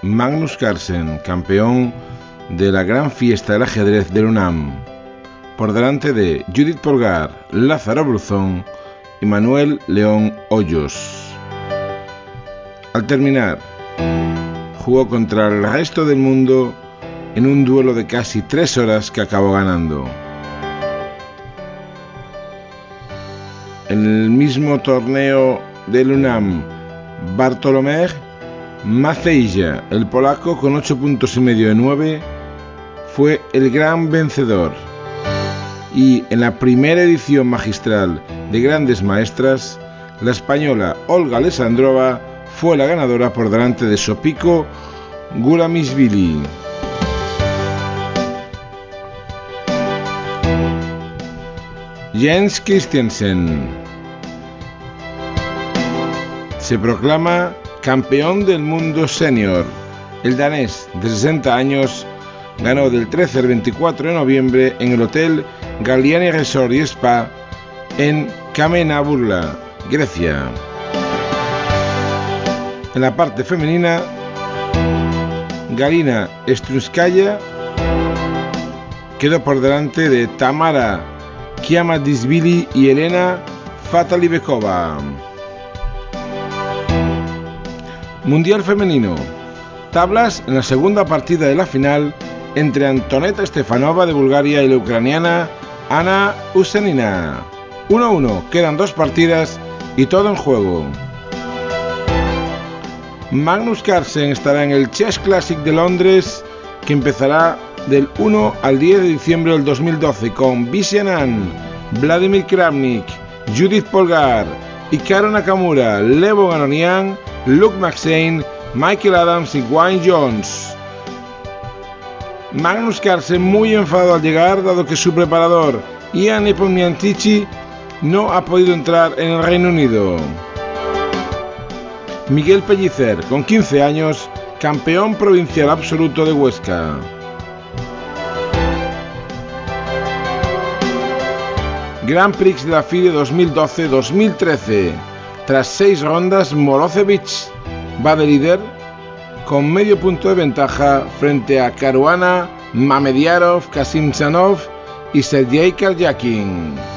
Magnus Carlsen, campeón de la gran fiesta del ajedrez del UNAM, por delante de Judith Polgar, Lázaro Bruzón y Manuel León Hoyos. Al terminar, jugó contra el resto del mundo en un duelo de casi 3 horas que acabó ganando. En el mismo torneo del UNAM, Bartolomew Macieja, el polaco, con 8,5 puntos de 9, fue el gran vencedor. Y en la primera edición magistral de Grandes Maestras, la española Olga Alessandrova fue la ganadora por delante de Sophico Guramisvili. Jens Christiansen se proclama campeón del mundo senior. El danés de 60 años ganó del 13 al 24 de noviembre en el Hotel Galliani Resort y Spa en Kamena Burla, Grecia. En la parte femenina, Galina Strunskaya quedó por delante de Tamara Kiamadishvili y Elena Fatalibekova. Mundial femenino. Tablas en la segunda partida de la final entre Antoneta Stefanova de Bulgaria y la ucraniana Ana Usenina. 1-1, quedan 2 partidas y todo en juego. Magnus Carlsen estará en el Chess Classic de Londres, que empezará del 1 al 10 de diciembre del 2012 con Vishy Anand, Vladimir Kramnik, Judith Polgar, Hikaru Nakamura, Levon Aronian, Luke McShane, Michael Adams y Wayne Jones. Magnus Carlsen muy enfadado al llegar, dado que su preparador Ian Nepomniachtchi no ha podido entrar en el Reino Unido. Miguel Pellicer, con 15 años, campeón provincial absoluto de Huesca. Grand Prix de la FIDE 2012-2013. Tras 6 rondas, Morozevich va de líder con medio punto de ventaja frente a Caruana, Mamediarov, Kasimdzhanov y Sergei Karjakin.